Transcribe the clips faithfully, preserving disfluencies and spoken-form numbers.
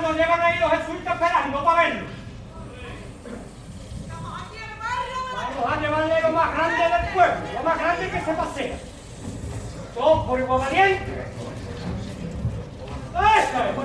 lo llevan ahí los jesuitas esperando para verlo. Vamos a llevarle lo más grande del pueblo, lo más grande que se pasea. Todos por igual valiente. ¡Esa es!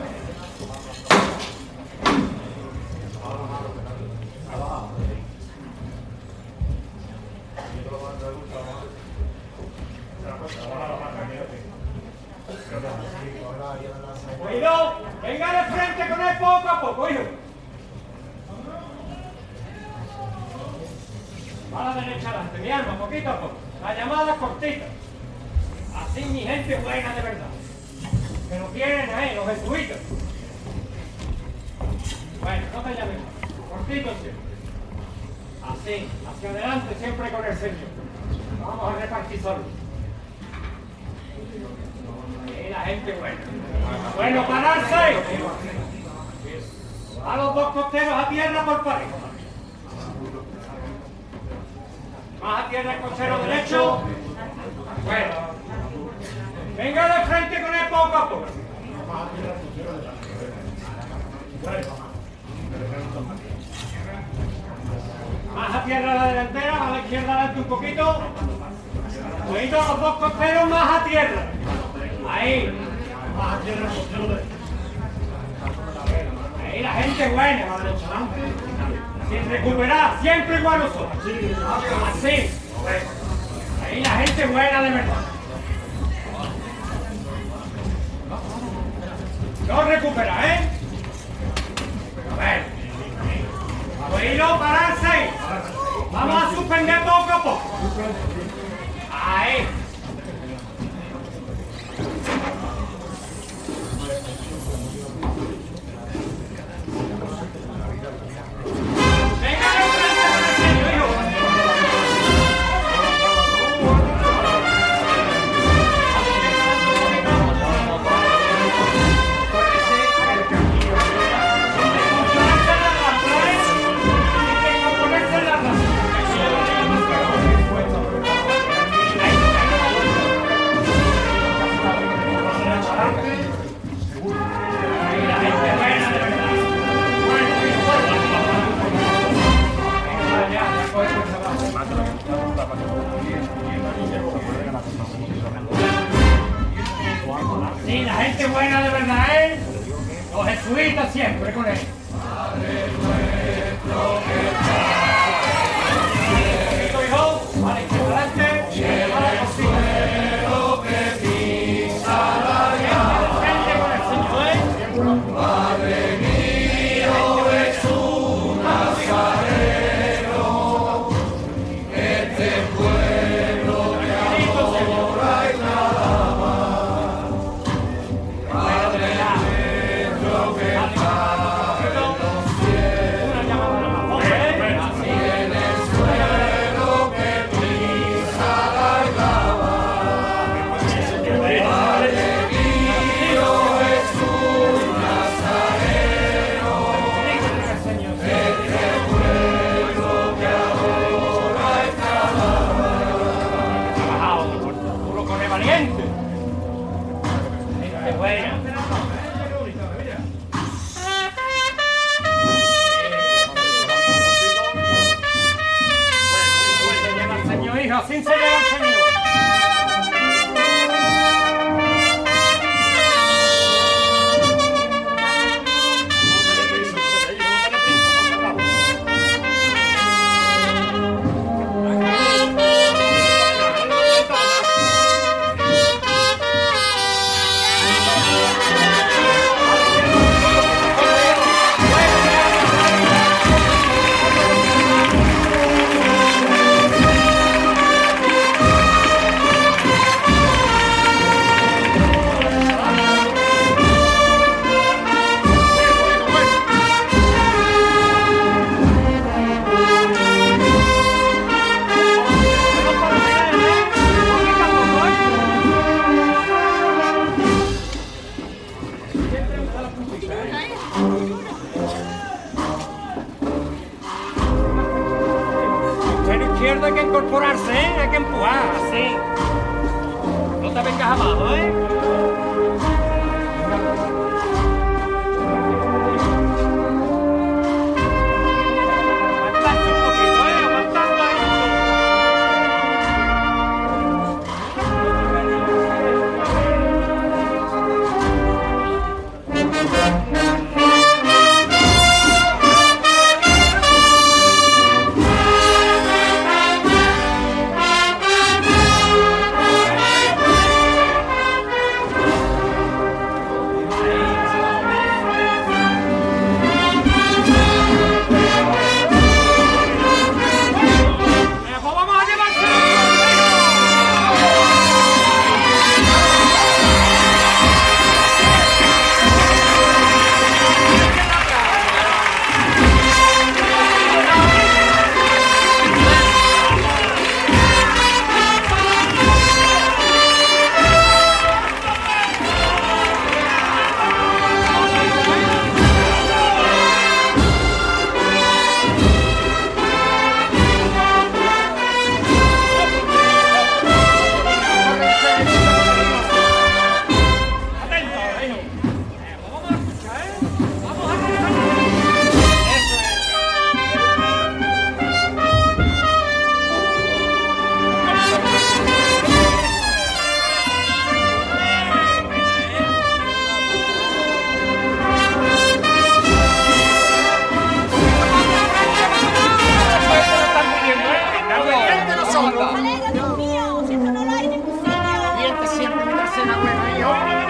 Cuidado, venga de frente con él poco a poco, hijo. Va a la derecha adelante, mi alma, poquito a poco. La llamada cortita. Así mi gente buena de verdad. Que no quieren a él, los jesuitas. Bueno, no te llames más. Cortito siempre. Así, hacia adelante, siempre con el Señor. Vamos a repartir solo. Y la gente buena. Bueno, pararse. A los dos costeros a tierra por pareja. Más a tierra el costero derecho. Bueno. Venga de frente con él poco a poco. Más a tierra la delantera, a la izquierda adelante un poquito. Cuidado los dos costeros más a tierra. Ahí. Más a tierra el costero derecho. Ahí la gente buena, la derecha adelante. Sin recuperar, siempre igual nosotros. Así. Ahí la gente buena de verdad. No recupera, ¿eh? A ver. Oído, pararse. Vamos a suspender poco a poco. Ahí. Sí, la gente buena de verdad, ¿eh? Los jesuitas siempre con él. Padre nuestro que estás. Hijo, vale, adelante. Lleva el costero que pisa la llama. Gente con el Señor, ¿eh? Padre mío, Jesús Nazareno, este pueblo que adora y nada más. Padre nuestro que estás en los cielos, en el suelo que pisa la clava. Padre mío, Jesús Nazareno, este pueblo que adora y clama. Puro con el valiente. Gente buena. Así se lleva el Señor. Izquierda hay que incorporarse, ¿eh? Hay que empujar, así. No te vengas abajo, ¿eh? Señor.